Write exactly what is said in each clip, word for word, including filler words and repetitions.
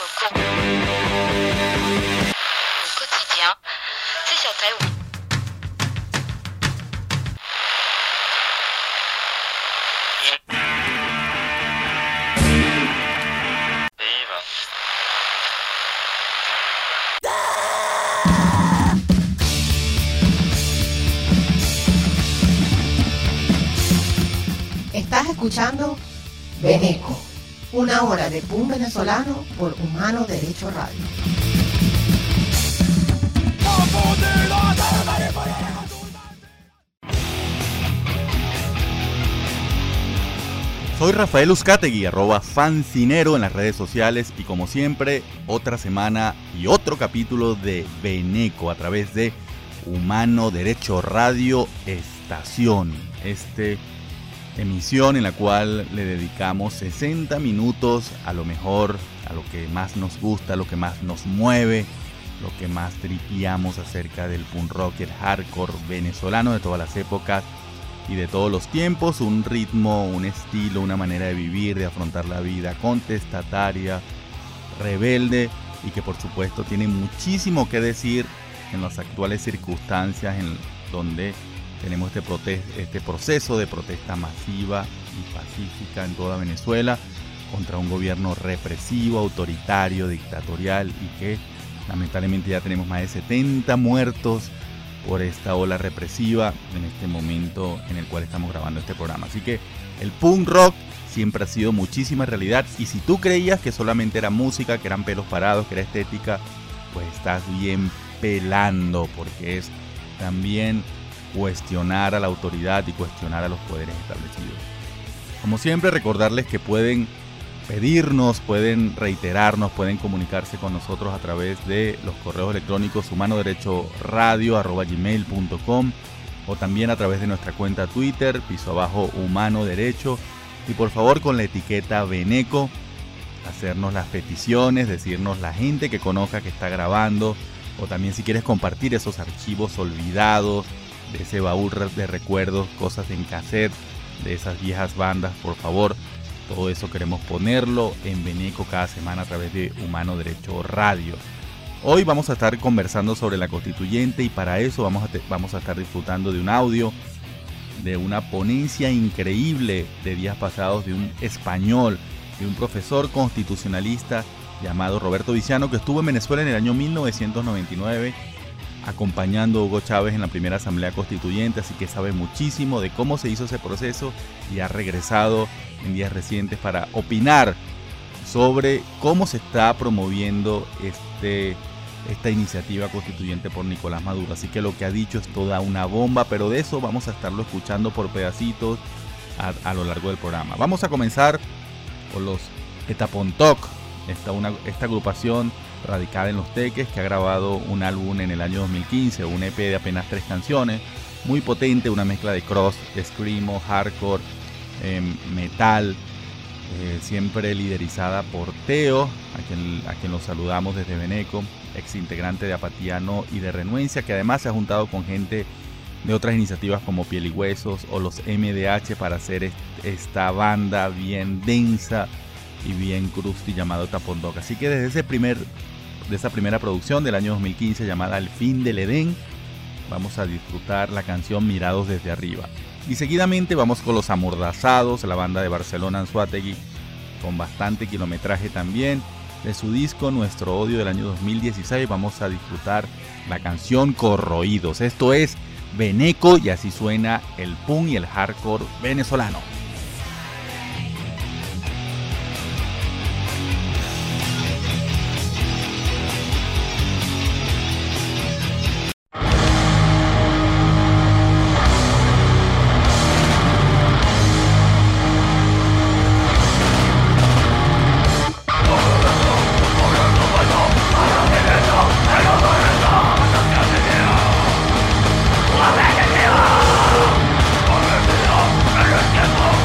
cours au quotidien, c'est sur Taïwan. Estás escuchando Veneco, una hora de punk venezolano por Humano Derecho Radio. Soy Rafael Uzcategui, arroba fancinero en las redes sociales, y como siempre, otra semana y otro capítulo de Veneco a través de Humano Derecho Radio Estación. Este emisión en la cual le dedicamos sesenta minutos a lo mejor, a lo que más nos gusta, a lo que más nos mueve, lo que más tripiamos acerca del punk rock y el hardcore venezolano de todas las épocas y de todos los tiempos. Un ritmo, un estilo, una manera de vivir, de afrontar la vida contestataria, rebelde, y que por supuesto tiene muchísimo que decir en las actuales circunstancias en donde tenemos este, prote- este proceso de protesta masiva y pacífica en toda Venezuela contra un gobierno represivo, autoritario, dictatorial, y que lamentablemente ya tenemos más de setenta muertos por esta ola represiva en este momento en el cual estamos grabando este programa. Así que el punk rock siempre ha sido muchísima realidad, y si tú creías que solamente era música, que eran pelos parados, que era estética, pues estás bien pelando, porque es también cuestionar a la autoridad y cuestionar a los poderes establecidos. Como siempre, recordarles que pueden pedirnos, pueden reiterarnos, pueden comunicarse con nosotros a través de los correos electrónicos humanoderechoradio arroba gmail punto com, o también a través de nuestra cuenta Twitter, piso abajo Humano Derecho, y por favor con la etiqueta Veneco, hacernos las peticiones, decirnos la gente que conozca que está grabando, o también si quieres compartir esos archivos olvidados de ese baúl de recuerdos, cosas en cassette de esas viejas bandas, por favor, todo eso queremos ponerlo en Veneco cada semana a través de Humano Derecho Radio. Hoy vamos a estar conversando sobre la constituyente, y para eso vamos a, te, vamos a estar disfrutando de un audio de una ponencia increíble de días pasados de un español, de un profesor constitucionalista llamado Roberto Viciano, que estuvo en Venezuela en el año mil novecientos noventa y nueve acompañando a Hugo Chávez en la primera asamblea constituyente, así que sabe muchísimo de cómo se hizo ese proceso y ha regresado en días recientes para opinar sobre cómo se está promoviendo este, esta iniciativa constituyente por Nicolás Maduro. Así que lo que ha dicho es toda una bomba, pero de eso vamos a estarlo escuchando por pedacitos a, a lo largo del programa. Vamos a comenzar con los Etapontoc, esta, una, esta agrupación radicada en Los Teques, que ha grabado un álbum en el año dos mil quince, un E P de apenas tres canciones, muy potente, una mezcla de cross, de screamo, hardcore, eh, metal, eh, siempre liderizada por Teo, a quien, a quien lo saludamos desde Veneco, ex integrante de Apatía No y de Renuencia, que además se ha juntado con gente de otras iniciativas como Piel y Huesos o los M D H para hacer est- esta banda bien densa y bien crusty llamado Etapontoc. Así que desde ese primer, de esa primera producción del año dos mil quince llamada El Fin del Edén, vamos a disfrutar la canción Mirados desde Arriba. Y seguidamente vamos con Los Amordazados, la banda de Barcelona, Anzoátegui, con bastante kilometraje también. De su disco Nuestro Odio del año dos mil dieciséis vamos a disfrutar la canción Corroídos. Esto es Veneco, y así suena el punk y el hardcore venezolano. ¡Vamos!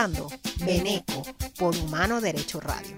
escuchando Veneco por Humano Derecho Radio.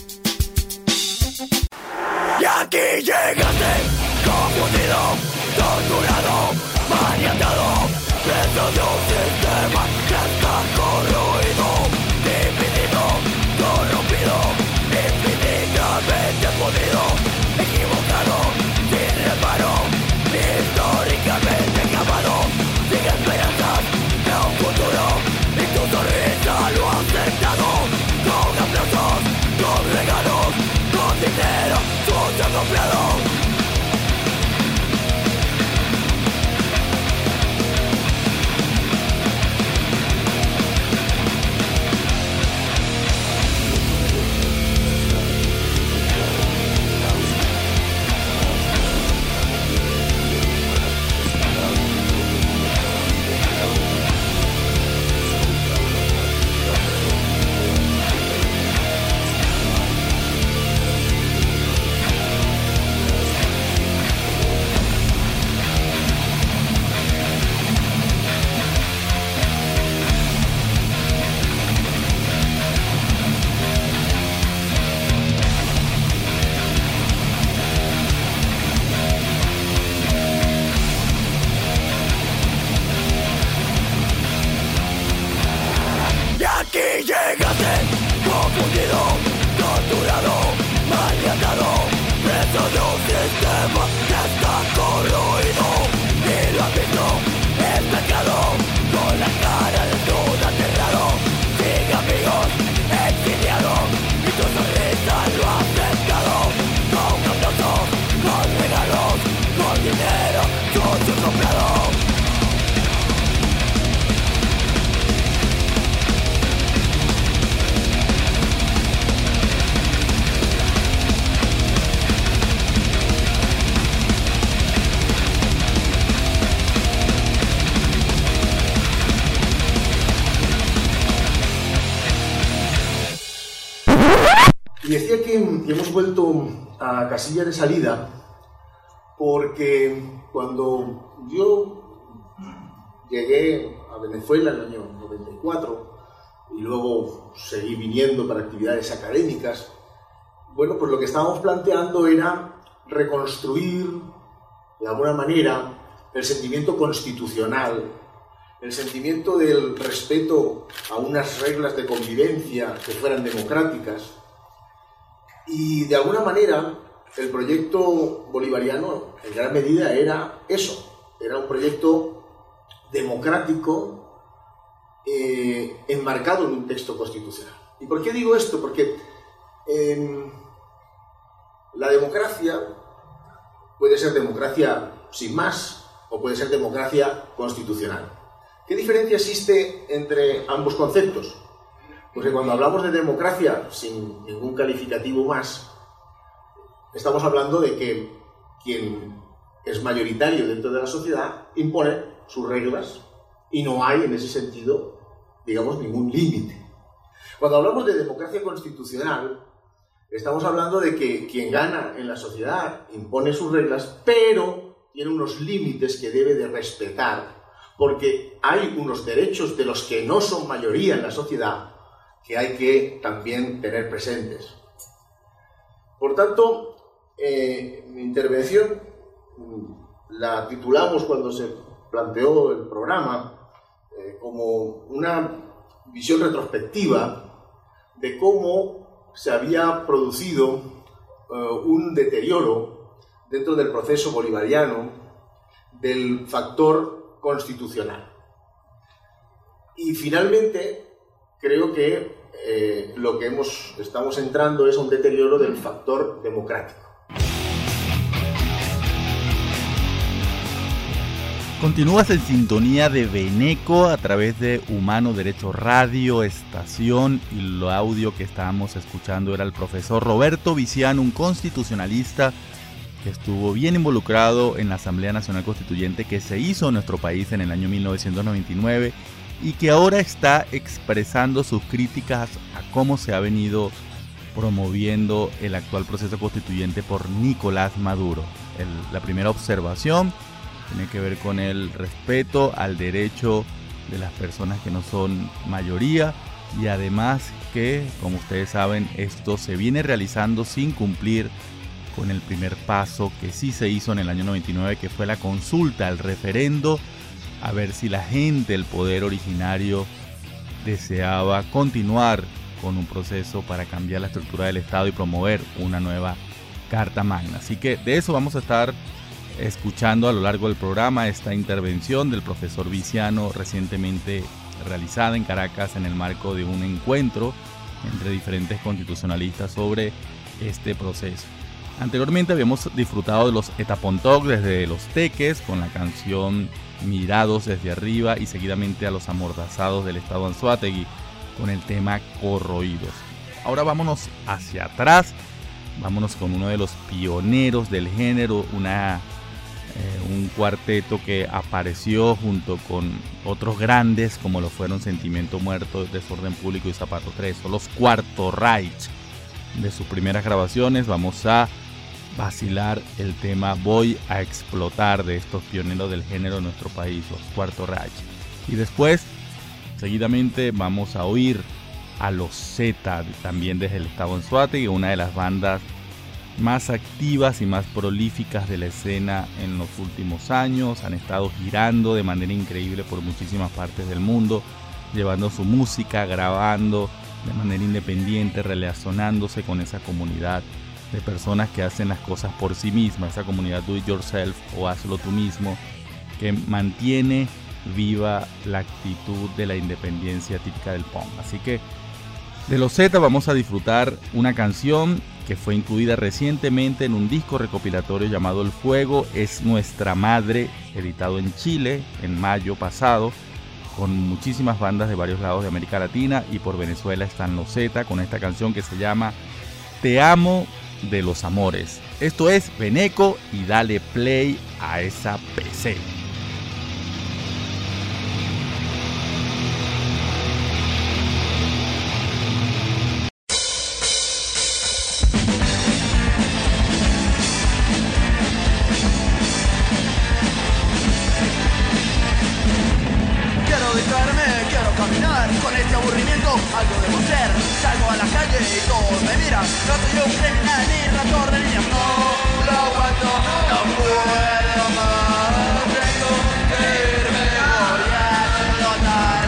Y aquí llegaste, confundido, torturado, maniatado, dentro de un sistema que está corroído, dividido, corrompido, infinitamente podido, equivocado, sin reparo, históricamente acabado, sin esperanzas de un futuro, y tu sonrisa lo ha aceptado, con aplausos, con regalos, con dinero, sucio comprado. Y decía que hemos vuelto a casilla de salida porque cuando yo llegué a Venezuela en el año noventa y cuatro y luego seguí viniendo para actividades académicas, bueno, pues lo que estábamos planteando era reconstruir de alguna manera el sentimiento constitucional, el sentimiento del respeto a unas reglas de convivencia que fueran democráticas. Y de alguna manera el proyecto bolivariano en gran medida era eso, era un proyecto democrático eh, enmarcado en un texto constitucional. ¿Y por qué digo esto? Porque eh, la democracia puede ser democracia sin más o puede ser democracia constitucional. ¿Qué diferencia existe entre ambos conceptos? Porque cuando hablamos de democracia sin ningún calificativo más, estamos hablando de que quien es mayoritario dentro de la sociedad impone sus reglas y no hay en ese sentido, digamos, ningún límite. Cuando hablamos de democracia constitucional, estamos hablando de que quien gana en la sociedad impone sus reglas, pero tiene unos límites que debe de respetar, porque hay unos derechos de los que no son mayoría en la sociedad que hay que también tener presentes. Por tanto, eh, mi intervención la titulamos cuando se planteó el programa eh, como una visión retrospectiva de cómo se había producido eh, un deterioro dentro del proceso bolivariano del factor constitucional. Y finalmente creo que eh, lo que hemos, estamos entrando es un deterioro del factor democrático. Continúas en sintonía de Veneco a través de Humano Derecho Radio, estación, y lo audio que estábamos escuchando era el profesor Roberto Viciano, un constitucionalista que estuvo bien involucrado en la Asamblea Nacional Constituyente que se hizo en nuestro país en el año mil novecientos noventa y nueve y que ahora está expresando sus críticas a cómo se ha venido promoviendo el actual proceso constituyente por Nicolás Maduro. El, la primera observación tiene que ver con el respeto al derecho de las personas que no son mayoría y además que, como ustedes saben, esto se viene realizando sin cumplir con el primer paso que sí se hizo en el año noventa y nueve, que fue la consulta, el referendo, a ver si la gente, el poder originario, deseaba continuar con un proceso para cambiar la estructura del Estado y promover una nueva Carta Magna. Así que de eso vamos a estar escuchando a lo largo del programa, esta intervención del profesor Viciano recientemente realizada en Caracas en el marco de un encuentro entre diferentes constitucionalistas sobre este proceso. Anteriormente habíamos disfrutado de los Etapontoc desde Los Teques con la canción Mirados desde arriba y seguidamente a los amordazados del Estado Anzoátegui con el tema Corroídos. Ahora vámonos hacia atrás, vámonos con uno de los pioneros del género, una, eh, un cuarteto que apareció junto con otros grandes como lo fueron Sentimiento Muerto, Desorden Público y Zapato tres, o los Cuarto Reich. De sus primeras grabaciones vamos a vacilar el tema Voy a explotar de estos pioneros del género en nuestro país, los Cuarto Reich. Y después, seguidamente, vamos a oír a los Z, también desde el Estado Anzoátegui, una de las bandas más activas y más prolíficas de la escena en los últimos años. Han estado girando de manera increíble por muchísimas partes del mundo, llevando su música, grabando de manera independiente, relacionándose con esa comunidad de personas que hacen las cosas por sí mismas, esa comunidad do it yourself o hazlo tú mismo, que mantiene viva la actitud de la independencia típica del punk. Así que de los Z vamos a disfrutar una canción que fue incluida recientemente en un disco recopilatorio llamado El Fuego es Nuestra Madre, editado en Chile en mayo pasado, con muchísimas bandas de varios lados de América Latina, y por Venezuela están los Z con esta canción que se llama Te Amo de los Amores. Esto es Veneco y dale play a esa P C. Con este aburrimiento algo debo ser. Salgo a la calle y todos me miran. No soy un criminal ni raptor de niños. No lo aguanto, no puedo más. Tengo que irme, voy a explotar.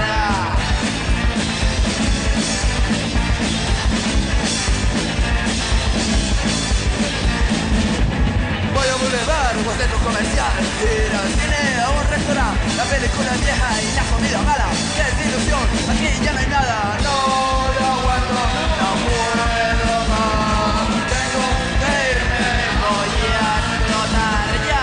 Voy a boulevard o a centro comercial, ir al cine o un restaurante. La película es vieja y la comida mala. ¡Qué desilusión! Aquí ya no hay nada. No lo aguanto, no puedo más. Tengo que irme, voy a explotar ya.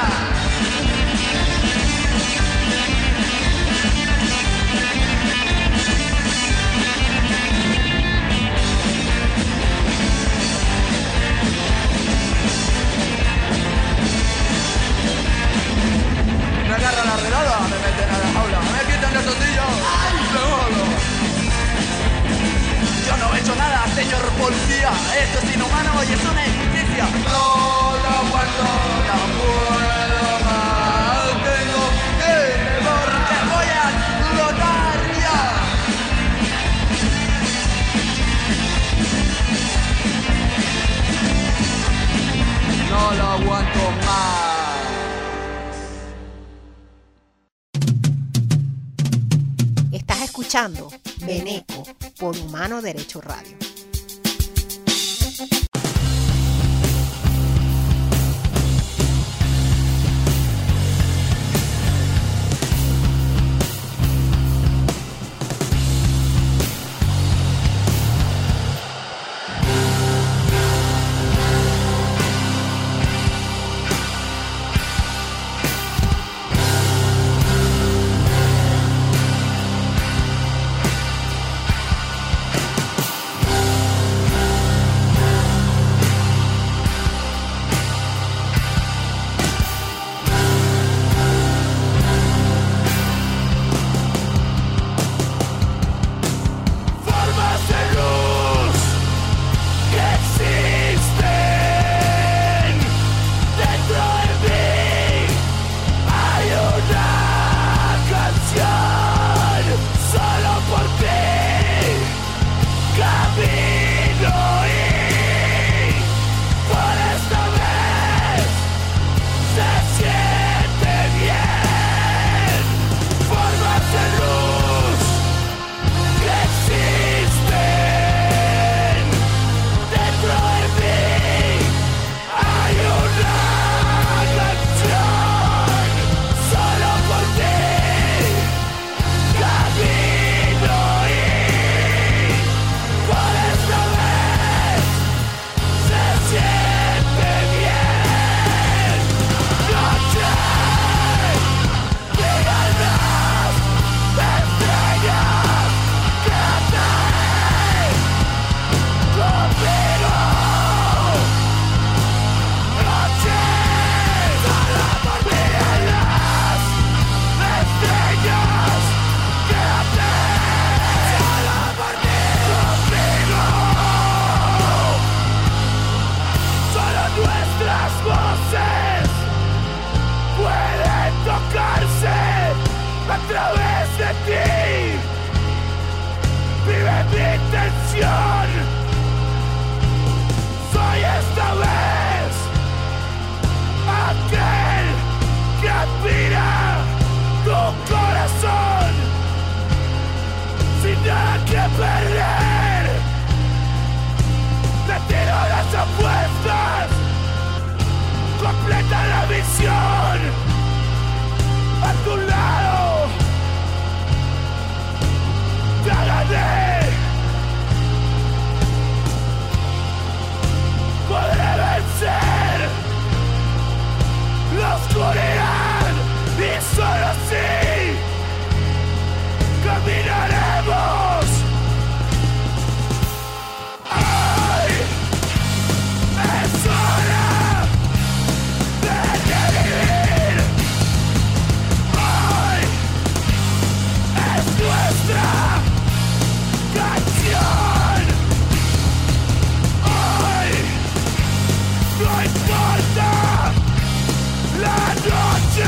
Me agarran la redada, me meten a la jaula, me quitan la tortilla. ¡Ay, me jodo! Yo no he hecho nada, señor policía. Esto es inhumano y es una injusticia. No lo aguanto, no puedo más. Tengo que irme porque voy a explotar ya. No lo aguanto más. Estás escuchando Veneco por Humano Derecho Radio. traición a tu lado. Te gané. Podré vencer la oscuridad y solo así caminaremos. Ay, es hora de vivir. Ay, es nuestra canción. Ay, no importa la noche.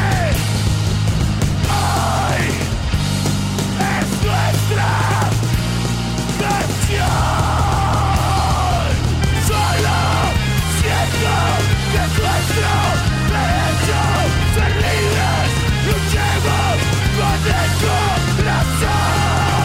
Ay, es nuestra canción. Solo siento que es nuestro derecho ser libres. Luchemos con el corazón.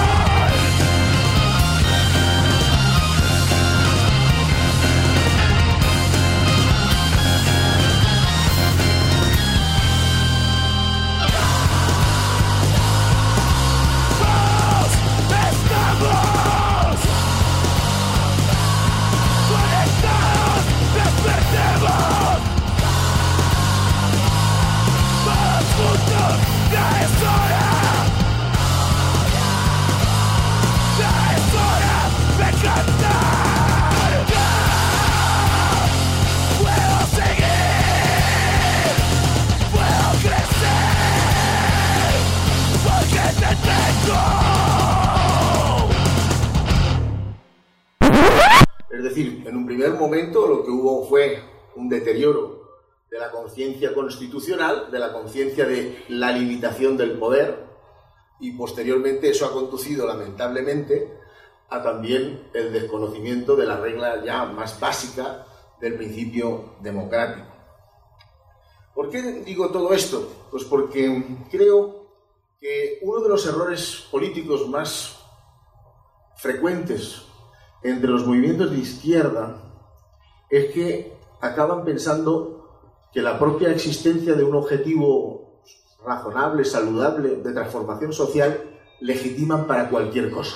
Todos estamos conectados, despertemos. Todos juntos, ya es hora. Ya es hora de cantar. Ya puedo seguir, puedo crecer, porque te tengo. Es decir, en un primer momento lo que hubo fue un deterioro de la conciencia constitucional, de la conciencia de la limitación del poder, y posteriormente eso ha conducido lamentablemente a también el desconocimiento de la regla ya más básica del principio democrático. ¿Por qué digo todo esto? Pues porque creo que uno de los errores políticos más frecuentes entre los movimientos de izquierda es que acaban pensando que la propia existencia de un objetivo razonable, saludable, de transformación social, legitiman para cualquier cosa.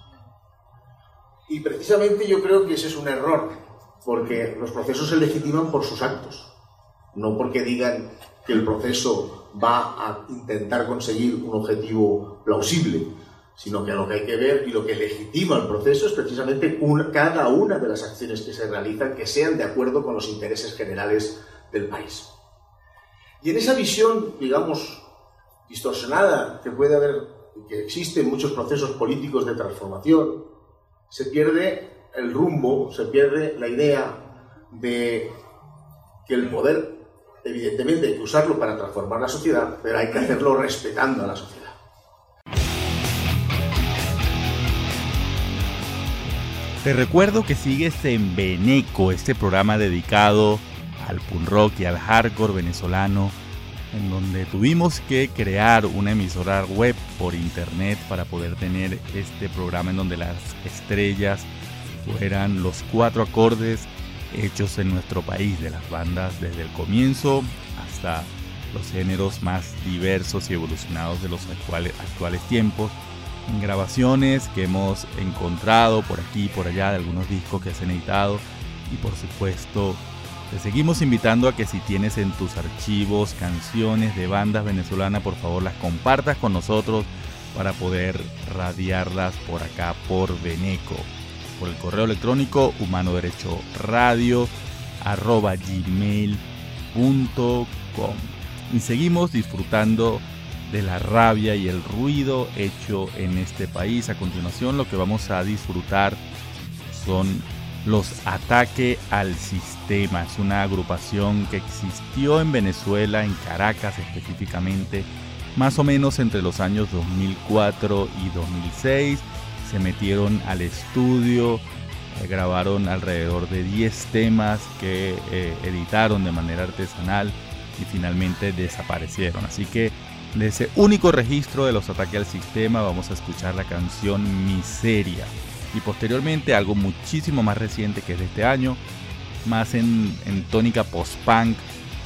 Y precisamente yo creo que ese es un error, porque los procesos se legitiman por sus actos, no porque digan que el proceso va a intentar conseguir un objetivo plausible, sino que lo que hay que ver y lo que legitima el proceso es precisamente una, cada una de las acciones que se realizan que sean de acuerdo con los intereses generales del país. Y en esa visión, digamos, distorsionada que puede haber, que existe en muchos procesos políticos de transformación, se pierde el rumbo, se pierde la idea de que el poder, evidentemente, hay que usarlo para transformar la sociedad, pero hay que hacerlo respetando a la sociedad. Te recuerdo que sigues en Veneco, este programa dedicado al punk rock y al hardcore venezolano, en donde tuvimos que crear una emisora web por internet para poder tener este programa en donde las estrellas fueran los cuatro acordes hechos en nuestro país, de las bandas desde el comienzo hasta los géneros más diversos y evolucionados de los actuales, actuales tiempos, en grabaciones que hemos encontrado por aquí y por allá de algunos discos que se han editado. Y por supuesto te seguimos invitando a que si tienes en tus archivos canciones de bandas venezolanas, por favor las compartas con nosotros para poder radiarlas por acá por Veneco, por el correo electrónico humanoderechoradio arroba gmail punto com. Y seguimos disfrutando de la rabia y el ruido hecho en este país. A continuación lo que vamos a disfrutar son los Ataque al Sistema. Es una agrupación que existió en Venezuela, en Caracas específicamente, más o menos entre los años dos mil cuatro y dos mil seis. Se metieron al estudio, eh, grabaron alrededor de diez temas que eh, editaron de manera artesanal y finalmente desaparecieron. Así que de ese único registro de los Ataques al Sistema vamos a escuchar la canción Miseria, y posteriormente algo muchísimo más reciente, que es de este año, más en, en tónica post-punk.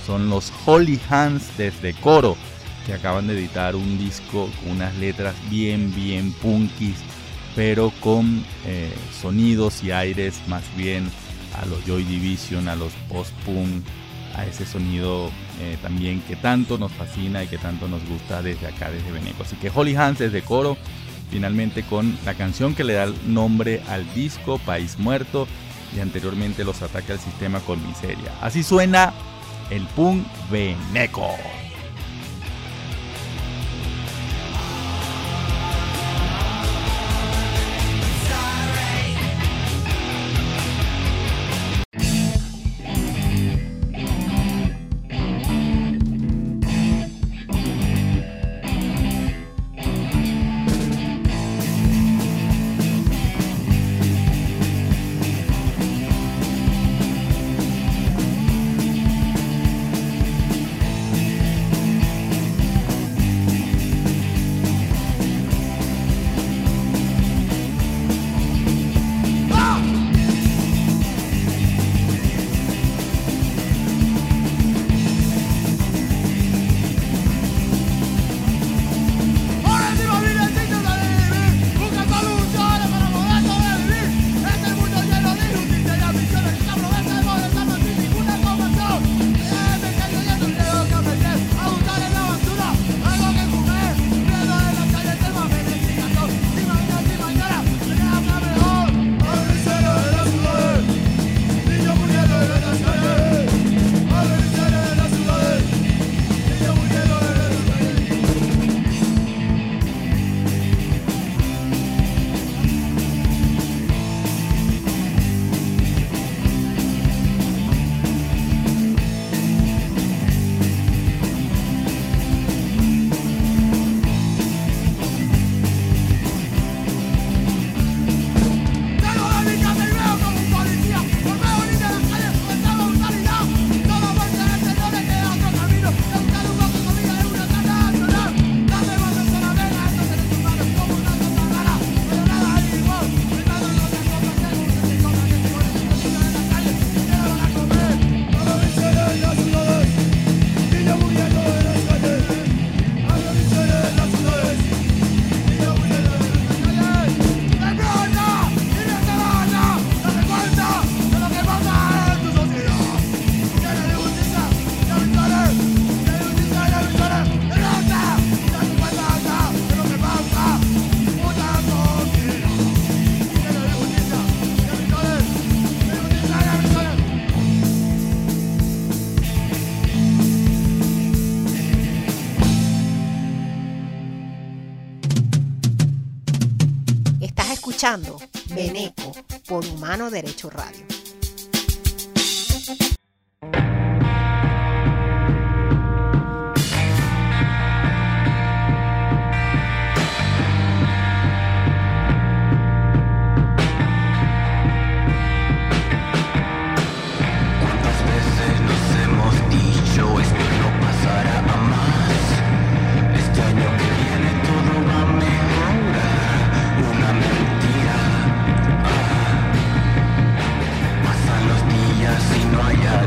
son los Holy Hands desde Coro, que acaban de editar un disco con unas letras bien, bien punkis, pero con eh, sonidos y aires más bien a los Joy Division, a los post-punk, a ese sonido eh, también que tanto nos fascina y que tanto nos gusta desde acá, desde Beneco. Así que Holy Hands desde Coro, finalmente con la canción que le da el nombre al disco, País Muerto, y anteriormente Los Ataques al Sistema con Miseria. Así suena el punk Beneco. escuchando Beneco por Humano Derecho Radio. Pasan los días y no hay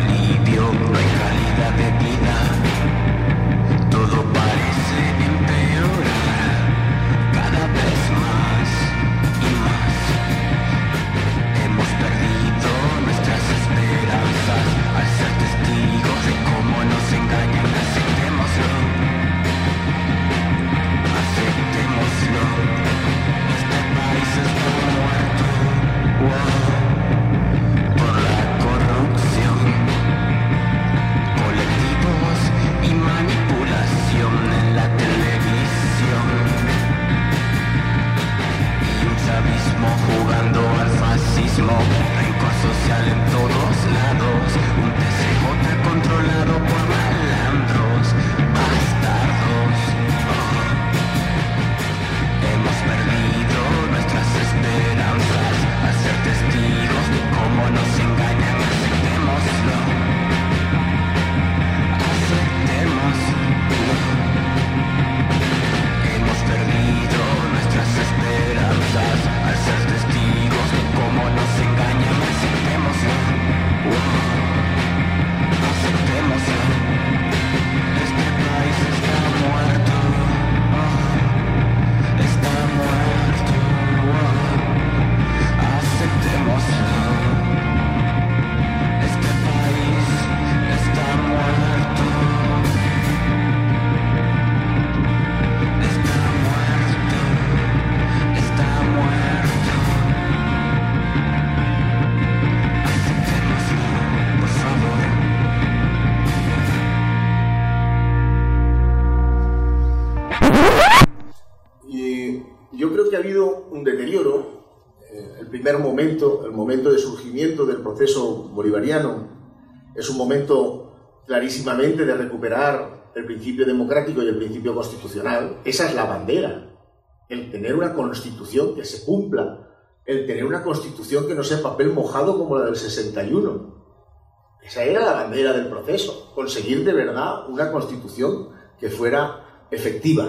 momento, el momento de surgimiento del proceso bolivariano, es un momento clarísimamente de recuperar el principio democrático y el principio constitucional. Esa es la bandera, el tener una constitución que se cumpla, el tener una constitución que no sea papel mojado como la del sesenta y uno. Esa era la bandera del proceso, conseguir de verdad una constitución que fuera efectiva.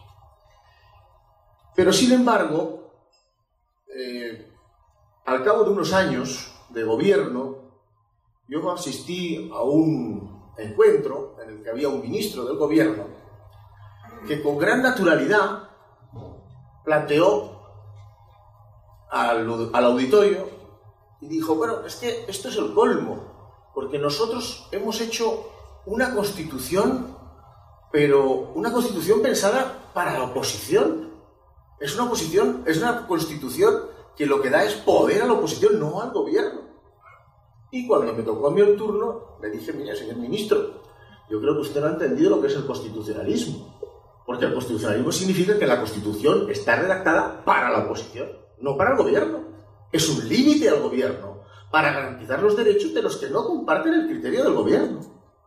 Pero sin embargo, eh, al cabo de unos años de gobierno, yo asistí a un encuentro en el que había un ministro del gobierno que con gran naturalidad planteó al, al auditorio y dijo, bueno, es que esto es el colmo, porque nosotros hemos hecho una constitución, pero una constitución pensada para la oposición. Es una oposición, es una constitución que lo que da es poder a la oposición, no al gobierno. Y cuando me tocó a mí el turno, le dije, mira, señor ministro, yo creo que usted no ha entendido lo que es el constitucionalismo. Porque el constitucionalismo significa que la Constitución está redactada para la oposición, no para el gobierno. Es un límite al gobierno para garantizar los derechos de los que no comparten el criterio del gobierno.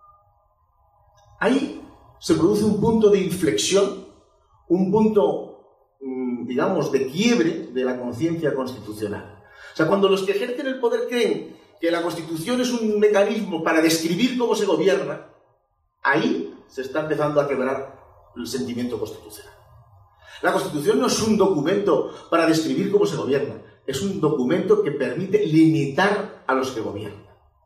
Ahí se produce un punto de inflexión, un punto, digamos, de quiebre de la conciencia constitucional. O sea, cuando los que ejercen el poder creen que la Constitución es un mecanismo para describir cómo se gobierna, ahí se está empezando a quebrar el sentimiento constitucional. La Constitución no es un documento para describir cómo se gobierna, es un documento que permite limitar a los que gobiernan.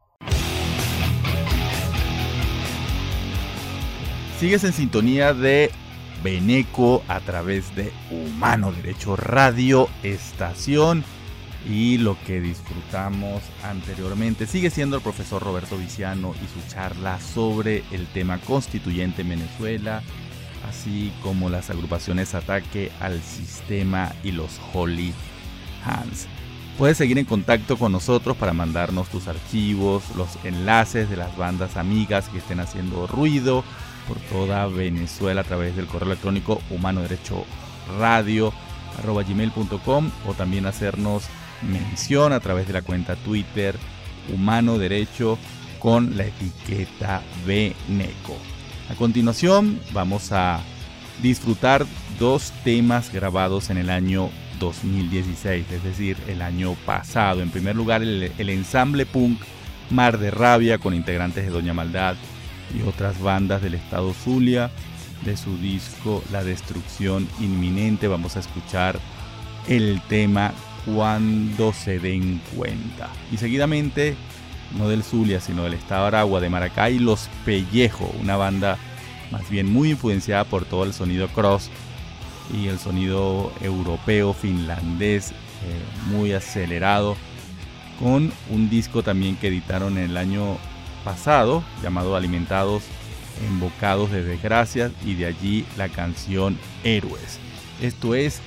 Sigues en sintonía de Beneco a través de Humano Derecho Radio, estación. Y lo que disfrutamos anteriormente sigue siendo el profesor Roberto Viciano y su charla sobre el tema constituyente en Venezuela, así como las agrupaciones Ataque al Sistema y los Holy Hands. Puedes seguir en contacto con nosotros para mandarnos tus archivos, los enlaces de las bandas amigas que estén haciendo ruido por toda Venezuela a través del correo electrónico humano derecho radio arroba gmail punto com o también hacernos mención a través de la cuenta Twitter Humano Derecho con la etiqueta Beneco. A continuación vamos a disfrutar dos temas grabados en el año dos mil dieciséis, es decir, el año pasado. En primer lugar, el, el ensamble punk Mar de Rabia con integrantes de Doña Maldad y otras bandas del estado Zulia. De su disco La Destrucción Inminente vamos a escuchar el tema Cuando se den cuenta. Y seguidamente, no del Zulia, sino del estado Aragua, de Maracay, Los Pellejo, una banda más bien muy influenciada por todo el sonido cross y el sonido europeo, finlandés, eh, muy acelerado, con un disco también que editaron en el año pasado, llamado Alimentados en Bocados de Desgracias, y de allí la canción Héroes. Esto es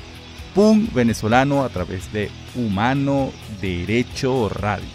punk venezolano a través de Humano Derecho Radio.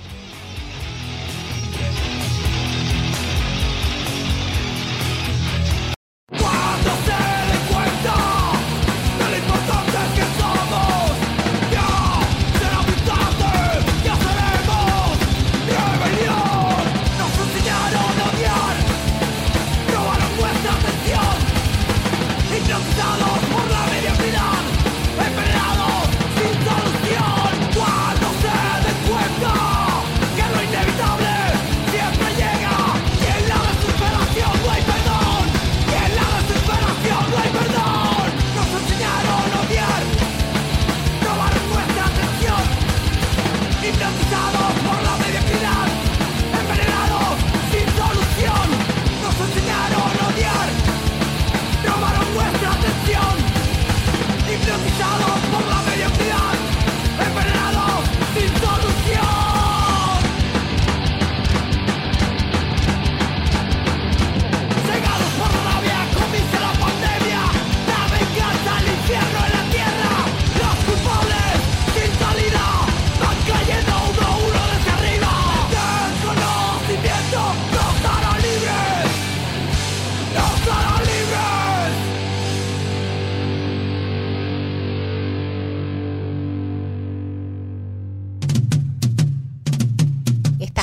Cayendo uno a uno.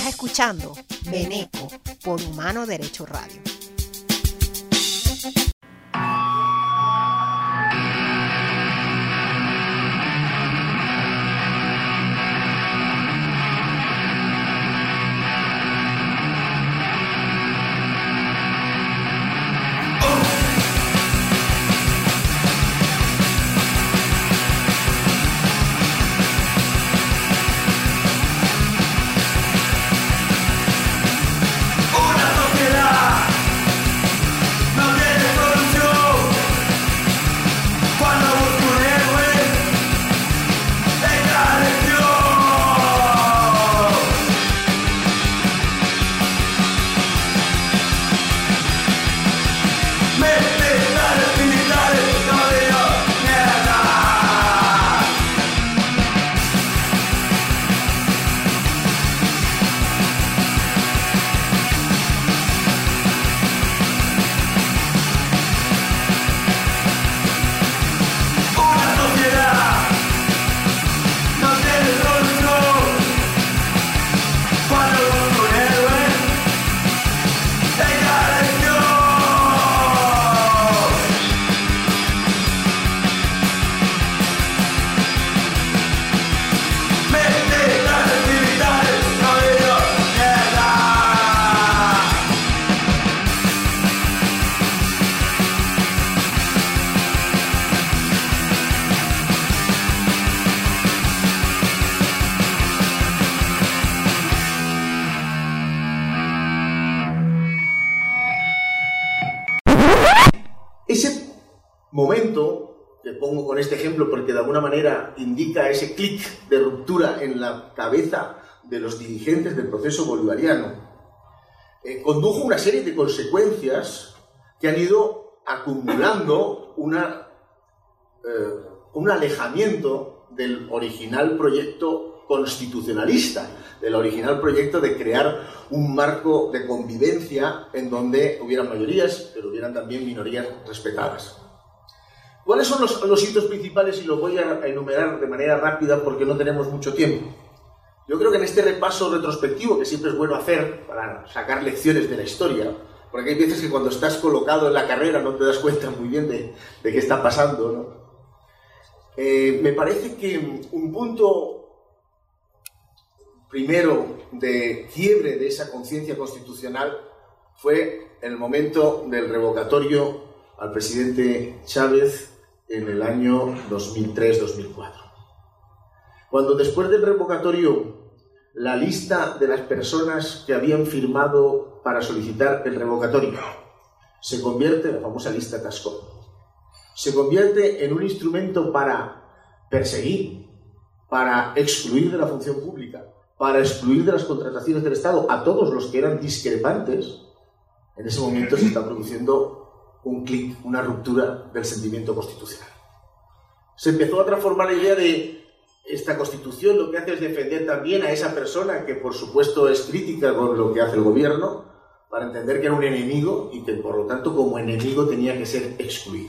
Estás escuchando Veneco por Humano Derecho Radio. Momento, que pongo con este ejemplo porque de alguna manera indica ese clic de ruptura en la cabeza de los dirigentes del proceso bolivariano, eh, condujo una serie de consecuencias que han ido acumulando una, eh, un alejamiento del original proyecto constitucionalista, del original proyecto de crear un marco de convivencia en donde hubieran mayorías, pero hubieran también minorías respetadas. ¿Cuáles son los, los hitos principales? Y los voy a enumerar de manera rápida porque no tenemos mucho tiempo. Yo creo que en este repaso retrospectivo, que siempre es bueno hacer para sacar lecciones de la historia, porque hay veces que cuando estás colocado en la carrera no te das cuenta muy bien de, de qué está pasando, ¿no? Eh, me parece que un punto primero de quiebre de esa conciencia constitucional fue el momento del revocatorio al presidente Chávez en el año dos mil tres dos mil cuatro. Cuando después del revocatorio la lista de las personas que habían firmado para solicitar el revocatorio se convierte, la famosa lista Tascón, se convierte en un instrumento para perseguir, para excluir de la función pública, para excluir de las contrataciones del Estado a todos los que eran discrepantes, en ese momento se está produciendo un clic, una ruptura del sentimiento constitucional. Se empezó a transformar la idea de esta Constitución lo que hace es defender también a esa persona que por supuesto es crítica con lo que hace el gobierno, para entender que era un enemigo y que por lo tanto como enemigo tenía que ser excluido.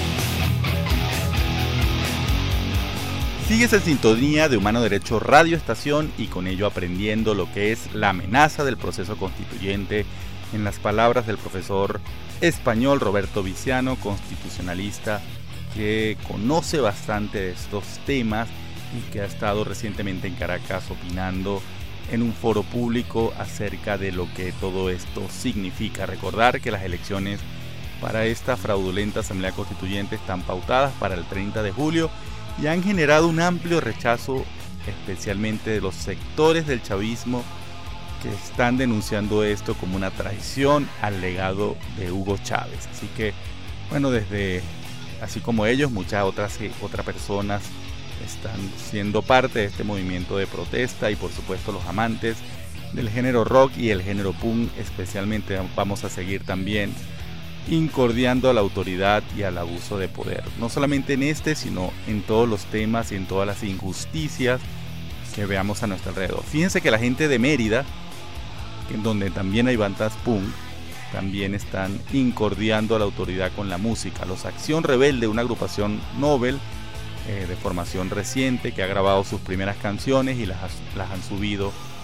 Sigues en sintonía de Humano Derecho Radio Estación y con ello aprendiendo lo que es la amenaza del proceso constituyente en las palabras del profesor español Roberto Viciano, constitucionalista que conoce bastante de estos temas y que ha estado recientemente en Caracas opinando en un foro público acerca de lo que todo esto significa. Recordar que las elecciones para esta fraudulenta Asamblea Constituyente están pautadas para el treinta de julio y han generado un amplio rechazo, especialmente de los sectores del chavismo que están denunciando esto como una traición al legado de Hugo Chávez. Así que, bueno, desde, así como ellos, muchas otras, otras personas están siendo parte de este movimiento de protesta y por supuesto los amantes del género rock y el género punk especialmente vamos a seguir también incordiando a la autoridad y al abuso de poder, no solamente en este sino en todos los temas y en todas las injusticias que veamos a nuestro alrededor. Fíjense que la gente de Mérida, en donde también hay bandas punk, también están incordiando a la autoridad con la música. Los Acción Rebelde, una agrupación Nobel eh, de formación reciente que ha grabado sus primeras canciones y las, las han subido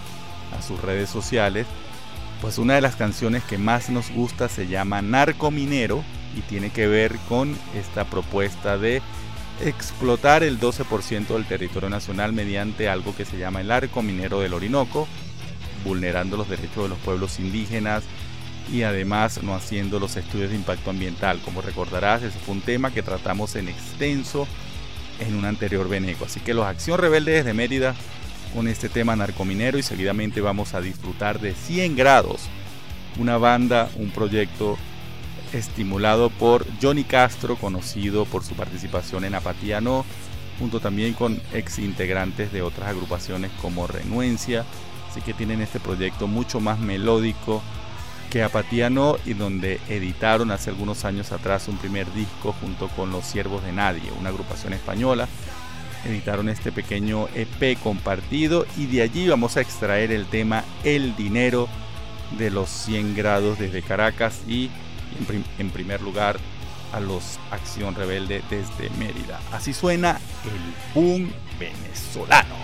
a sus redes sociales, pues una de las canciones que más nos gusta se llama Narcominero y tiene que ver con esta propuesta de explotar el doce por ciento del territorio nacional mediante algo que se llama el Arco Minero del Orinoco, vulnerando los derechos de los pueblos indígenas y además no haciendo los estudios de impacto ambiental. Como recordarás, ese fue un tema que tratamos en extenso en un anterior Beneco. Así que los Acción Rebelde desde Mérida con este tema narcominero, y seguidamente vamos a disfrutar de cien grados, una banda, un proyecto estimulado por Johnny Castro, conocido por su participación en Apatía No, junto también con ex integrantes de otras agrupaciones como Renuencia. Así que tienen este proyecto mucho más melódico que Apatía No, y donde editaron hace algunos años atrás un primer disco junto con Los Siervos de Nadie, una agrupación española. Editaron este pequeño E P compartido y de allí vamos a extraer el tema El Dinero de los cien grados desde Caracas, y en, prim- en primer lugar a los Acción Rebelde desde Mérida. Así suena el boom venezolano.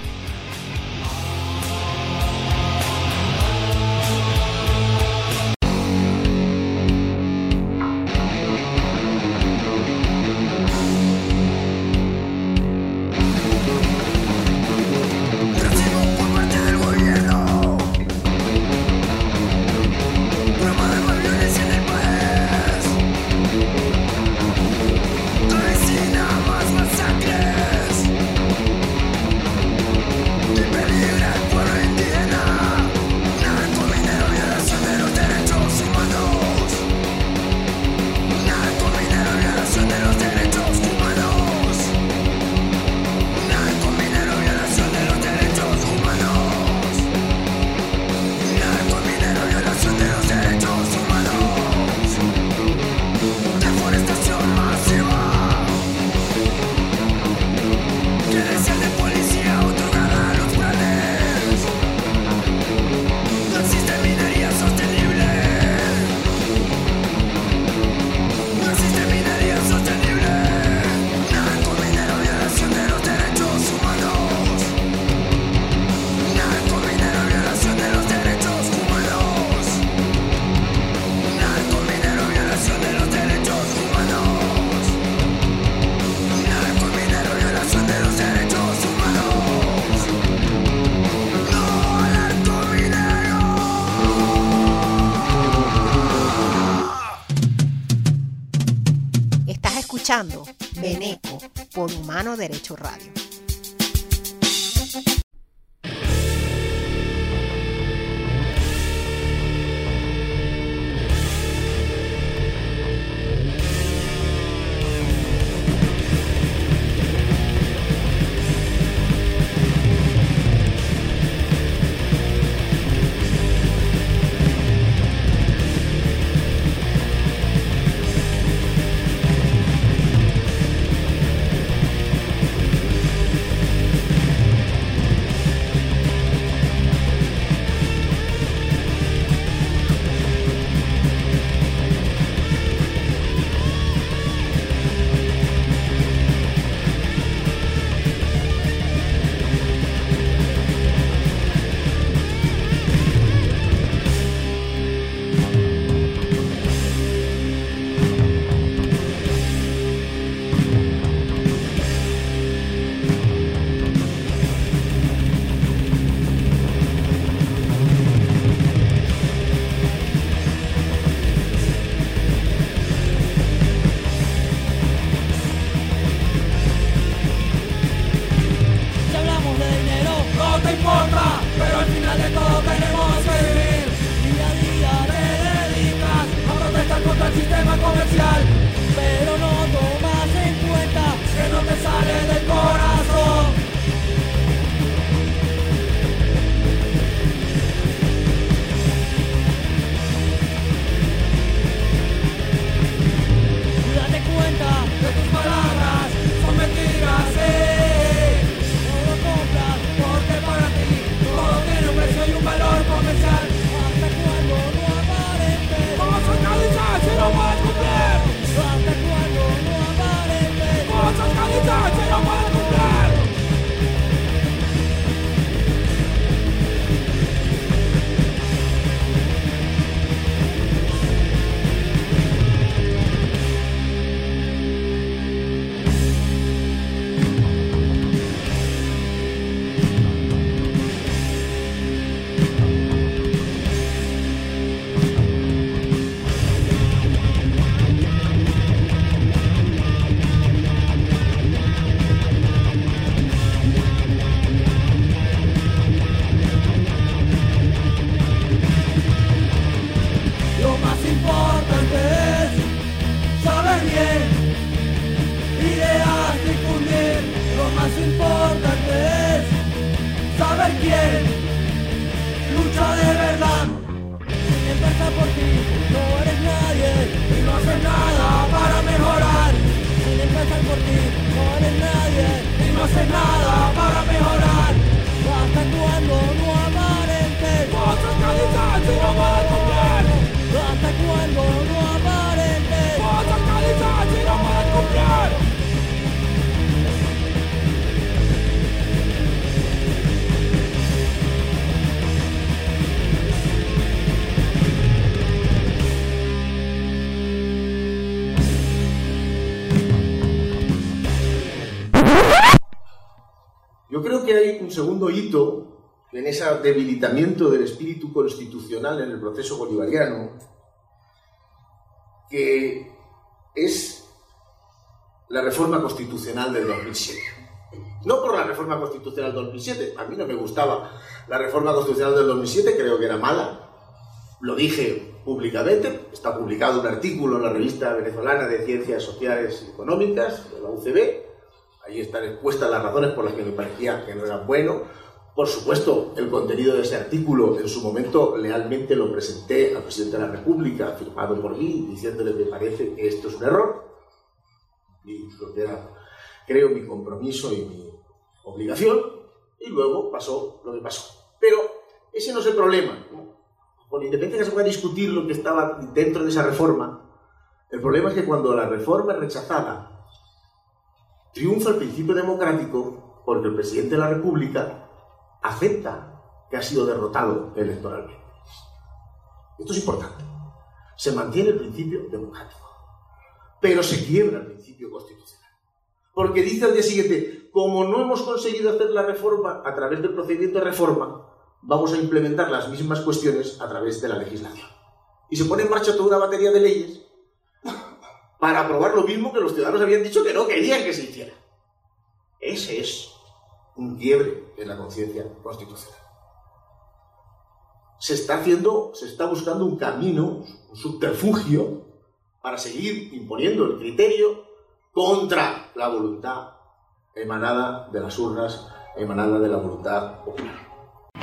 Beneco por Humano Derecho Radio. haces nada para mejorar. ¿Hasta cuando no aparentes? Nuestras calidades si no puedes cumplir. ¿Hasta cuando no aparentes? Nuestras calidades si no puedes cumplir. Yo creo que hay un segundo hito en ese debilitamiento del espíritu constitucional en el proceso bolivariano, que es la reforma constitucional del dos mil siete. No por la reforma constitucional del dos mil siete, a mí no me gustaba la reforma constitucional del dos mil siete, creo que era mala, lo dije públicamente, está publicado un artículo en la revista venezolana de Ciencias Sociales y Económicas, de la U C B. Ahí están expuestas las razones por las que me parecía que no era bueno. Por supuesto, el contenido de ese artículo en su momento lealmente lo presenté al presidente de la República, firmado por mí, diciéndole que me parece que esto es un error. Y lo que era, creo, mi compromiso y mi obligación. Y luego pasó lo que pasó. Pero ese no es el problema, ¿no? Con independencia de que se pueda discutir lo que estaba dentro de esa reforma, el problema es que cuando la reforma es rechazada, triunfa el principio democrático porque el presidente de la República acepta que ha sido derrotado electoralmente. Esto es importante. Se mantiene el principio democrático, pero se quiebra el principio constitucional. Porque dice al día siguiente, como no hemos conseguido hacer la reforma a través del procedimiento de reforma, vamos a implementar las mismas cuestiones a través de la legislación. Y se pone en marcha toda una batería de leyes para aprobar lo mismo que los ciudadanos habían dicho que no querían que se hiciera. Ese es un quiebre en la conciencia constitucional. Se está haciendo, se está buscando un camino, un subterfugio, para seguir imponiendo el criterio contra la voluntad emanada de las urnas, emanada de la voluntad popular.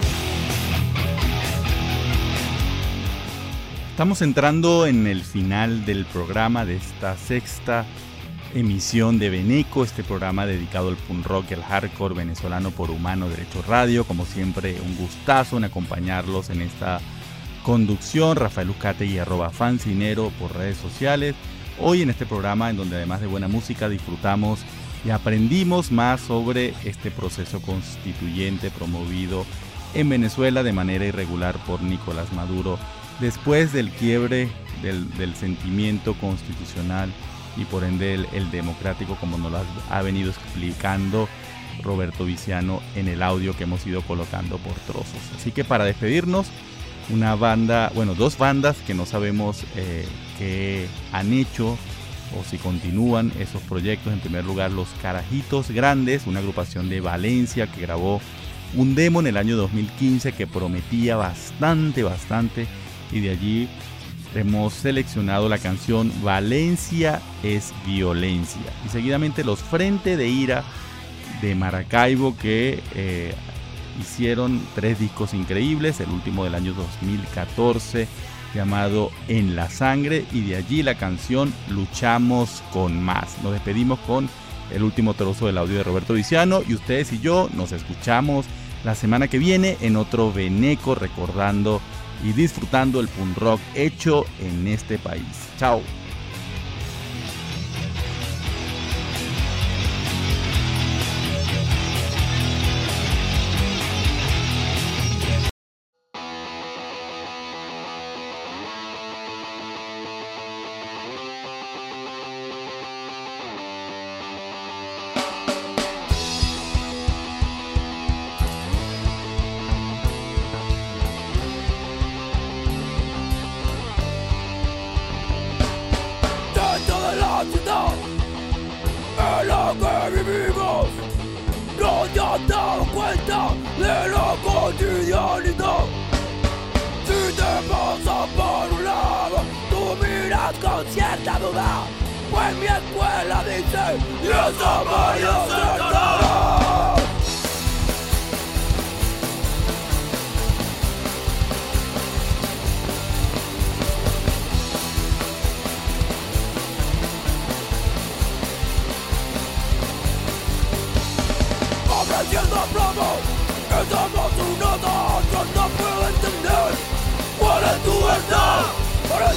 Estamos entrando en el final del programa de esta sexta emisión de Veneco, este programa dedicado al punk rock y al hardcore venezolano por Humano Derecho Radio. Como siempre, un gustazo en acompañarlos en esta conducción. Rafael Uzcategui, arroba fancinero por redes sociales. Hoy en este programa, en donde además de buena música disfrutamos y aprendimos más sobre este proceso constituyente promovido en Venezuela de manera irregular por Nicolás Maduro, después del quiebre del, del sentimiento constitucional y por ende el, el democrático, como nos lo ha, ha venido explicando Roberto Viciano en el audio que hemos ido colocando por trozos. Así que para despedirnos, una banda, bueno, dos bandas que no sabemos eh, qué han hecho o si continúan esos proyectos. En primer lugar, Los Carajitos Grandes, una agrupación de Valencia que grabó un demo en el año dos mil quince que prometía bastante, bastante. Y de allí hemos seleccionado la canción Valencia es Violencia. Y seguidamente Los Frente de Ira de Maracaibo, que eh, hicieron tres discos increíbles. El último del año dos mil catorce llamado En la Sangre. Y de allí la canción Luchamos con Más. Nos despedimos con el último trozo del audio de Roberto Viciano. Y ustedes y yo nos escuchamos la semana que viene en otro Veneco, recordando y disfrutando el punk rock hecho en este país. Chao.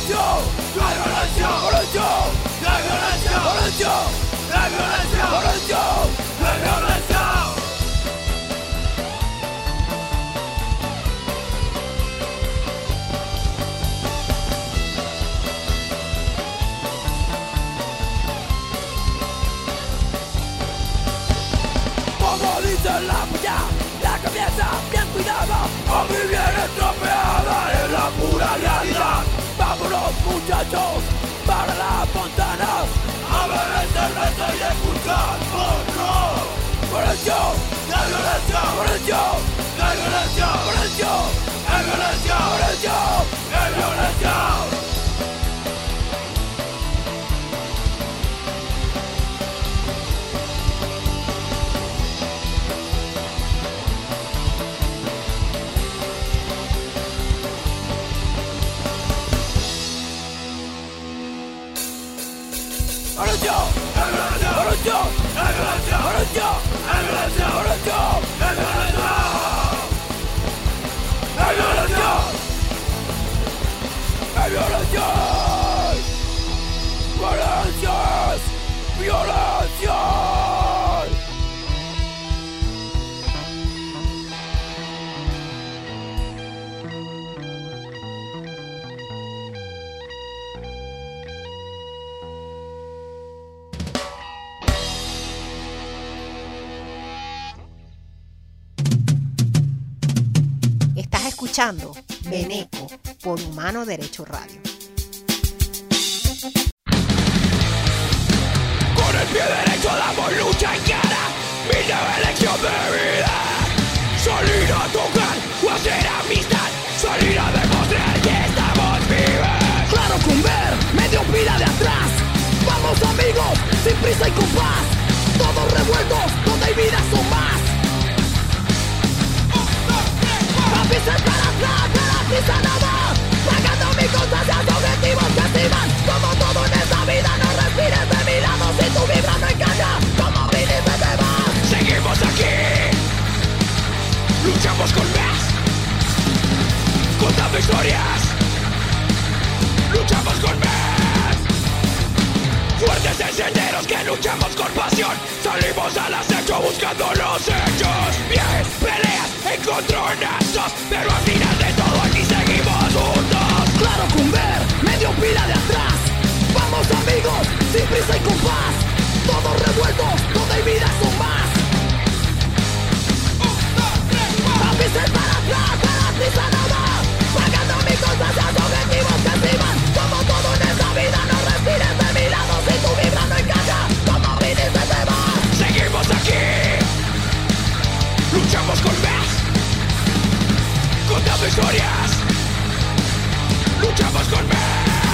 Como dice la puya, la cabeza bien cuidada, a mi bien estropeada en la pura realidad. Vámonos muchachos, para la fontana, a ver cerveza y escuchar otro. Por el show, la violencia, por el show, la violencia, por el show, la violencia, por el show, la violencia. Estás escuchando Veneco por Humano Derecho Radio. Con el pie derecho damos lucha en cara, mi nueva elección de vida. Salir a tocar o hacer amistad, salir a demostrar que estamos vivos. Claro con ver, medio pila de atrás. Vamos amigos, sin prisa y con paz. Todos revueltos, donde hay vidas son más. Avisar para atrás, garantiza nada. Pagando mi constancia, objetivos que estiman. Como todo en esta vida, no respires de mi lado. Si tu vibra no encaja, como viniste te vas. Seguimos aquí, luchamos con más, contando historias. Luchamos con más, fuertes encenderos que luchamos con pasión. Salimos al acecho buscando los hechos. Bien, peleas, encontronazos, pero al final de todo aquí seguimos juntos. Claro con ver, medio pila de atrás. Vamos amigos, sin prisa y con paz. Todos revueltos, donde hay vidas son más. Avisen para atrás, garantiza nada. Pagando mi constancia, objetivos que estiman. Como todo en esta vida, no respires de mi lado. Si tu vibra no encaja, como viniste te vas. Seguimos aquí, luchamos con más, contando historias. Luchamos con más.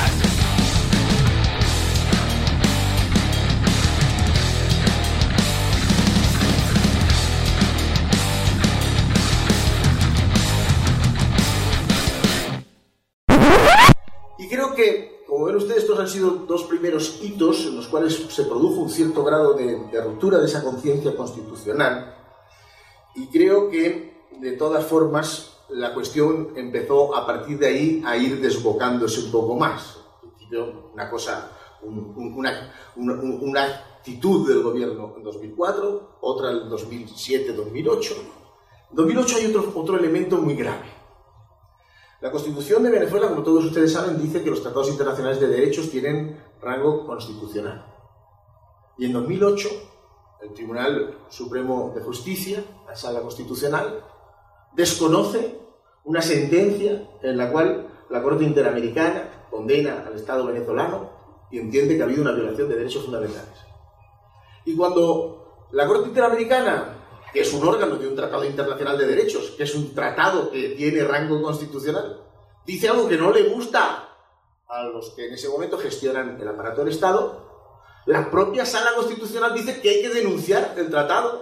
Y creo que, como ven ustedes, estos han sido dos primeros hitos en los cuales se produjo un cierto grado de, de ruptura de esa conciencia constitucional. Y creo que, de todas formas, la cuestión empezó a partir de ahí a ir desbocándose un poco más. En principio, una cosa, un, un, una, una, una actitud del gobierno en dos mil cuatro, otra en dos mil siete dos mil ocho. En dos mil ocho hay otro, otro elemento muy grave. La Constitución de Venezuela, como todos ustedes saben, dice que los tratados internacionales de derechos tienen rango constitucional. Y en dos mil ocho, el Tribunal Supremo de Justicia, la Sala Constitucional, desconoce una sentencia en la cual la Corte Interamericana condena al Estado venezolano y entiende que ha habido una violación de derechos fundamentales. Y cuando la Corte Interamericana, que es un órgano de un tratado internacional de derechos, que es un tratado que tiene rango constitucional, dice algo que no le gusta a los que en ese momento gestionan el aparato del Estado, la propia Sala Constitucional dice que hay que denunciar el tratado,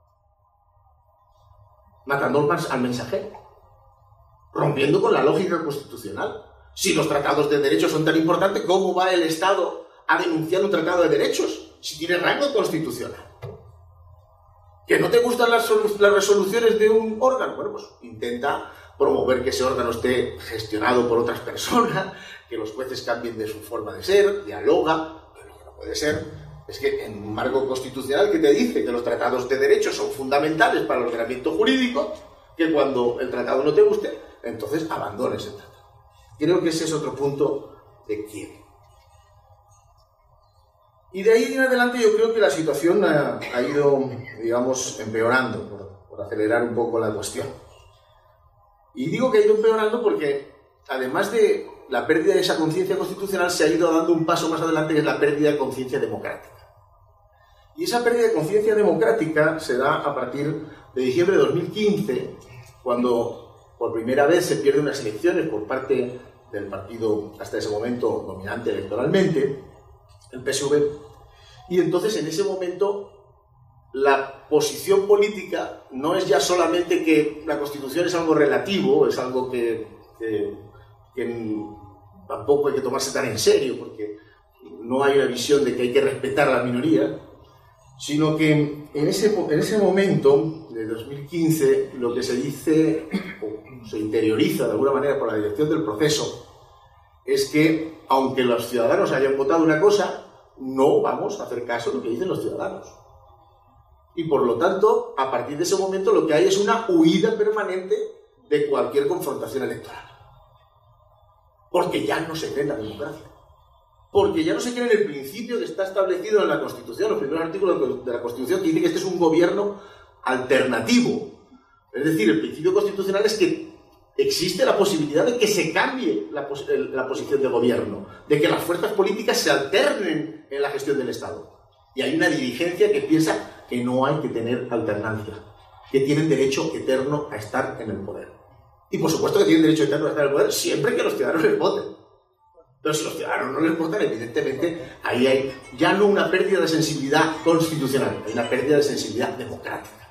matando al mensajero, rompiendo con la lógica constitucional. Si los tratados de derechos son tan importantes, ¿cómo va el Estado a denunciar un tratado de derechos si tiene rango constitucional? ¿Que no te gustan las, las resoluciones de un órgano? Bueno, pues intenta promover que ese órgano esté gestionado por otras personas, que los jueces cambien de su forma de ser, dialoga, pero lo que no puede ser es que en un marco constitucional que te dice que los tratados de derecho son fundamentales para el ordenamiento jurídico, que cuando el tratado no te guste, entonces abandones el tratado. Creo que ese es otro punto de quiebre. Y de ahí en adelante yo creo que la situación ha, ha ido, digamos, empeorando, por, por acelerar un poco la cuestión. Y digo que ha ido empeorando porque, además de la pérdida de esa conciencia constitucional, se ha ido dando un paso más adelante, que es la pérdida de conciencia democrática. Y esa pérdida de conciencia democrática se da a partir de diciembre de dos mil quince, cuando por primera vez se pierden unas elecciones por parte del partido hasta ese momento dominante electoralmente, el P S V, y entonces en ese momento la posición política no es ya solamente que la Constitución es algo relativo, es algo que, que, que tampoco hay que tomarse tan en serio, porque no hay una visión de que hay que respetar a la minoría, sino que en ese, en ese momento de dos mil quince lo que se dice, o se interioriza de alguna manera por la dirección del proceso, es que aunque los ciudadanos hayan votado una cosa, no vamos a hacer caso de lo que dicen los ciudadanos. Y por lo tanto, a partir de ese momento lo que hay es una huida permanente de cualquier confrontación electoral. Porque ya no se cree en la democracia. Porque ya no se cree en el principio que está establecido en la Constitución, los primeros artículos de la Constitución, que dice que este es un gobierno alternativo. Es decir, el principio constitucional es que existe la posibilidad de que se cambie la, pos la posición de gobierno, de que las fuerzas políticas se alternen en la gestión del Estado. Y hay una dirigencia que piensa que no hay que tener alternancia, que tienen derecho eterno a estar en el poder. Y por supuesto que tienen derecho eterno a estar en el poder siempre que los ciudadanos les voten. Pero si los ciudadanos no les votan, evidentemente ahí hay ya no una pérdida de sensibilidad constitucional, hay una pérdida de sensibilidad democrática.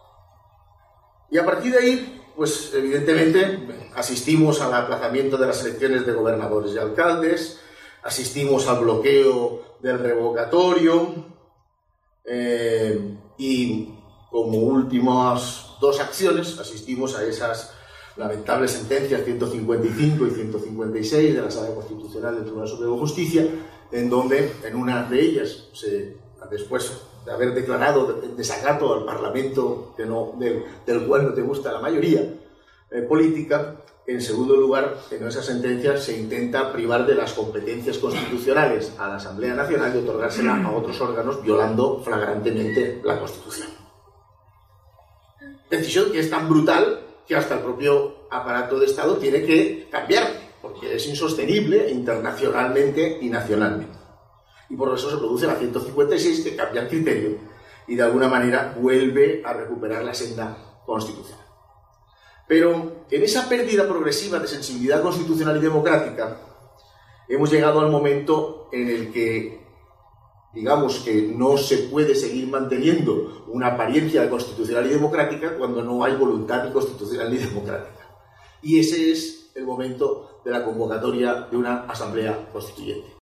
Y a partir de ahí, pues evidentemente asistimos al aplazamiento de las elecciones de gobernadores y alcaldes, asistimos al bloqueo del revocatorio, eh, y como últimas dos acciones asistimos a esas lamentables sentencias ciento cincuenta y cinco y ciento cincuenta y seis de la Sala Constitucional del Tribunal Supremo de Justicia, en donde en una de ellas, se, después de haber declarado desacato al Parlamento que no, del, del cual no te gusta la mayoría eh, política, en segundo lugar, en esa sentencia se intenta privar de las competencias constitucionales a la Asamblea Nacional y otorgársela a otros órganos, violando flagrantemente la Constitución. Decisión que es tan brutal que hasta el propio aparato de Estado tiene que cambiar, porque es insostenible internacionalmente y nacionalmente. Y por eso se produce la ciento cincuenta y seis, que cambia el criterio y de alguna manera vuelve a recuperar la senda constitucional. Pero en esa pérdida progresiva de sensibilidad constitucional y democrática hemos llegado al momento en el que, digamos que no se puede seguir manteniendo una apariencia de constitucional y democrática cuando no hay voluntad ni constitucional ni democrática. Y ese es el momento de la convocatoria de una asamblea constituyente.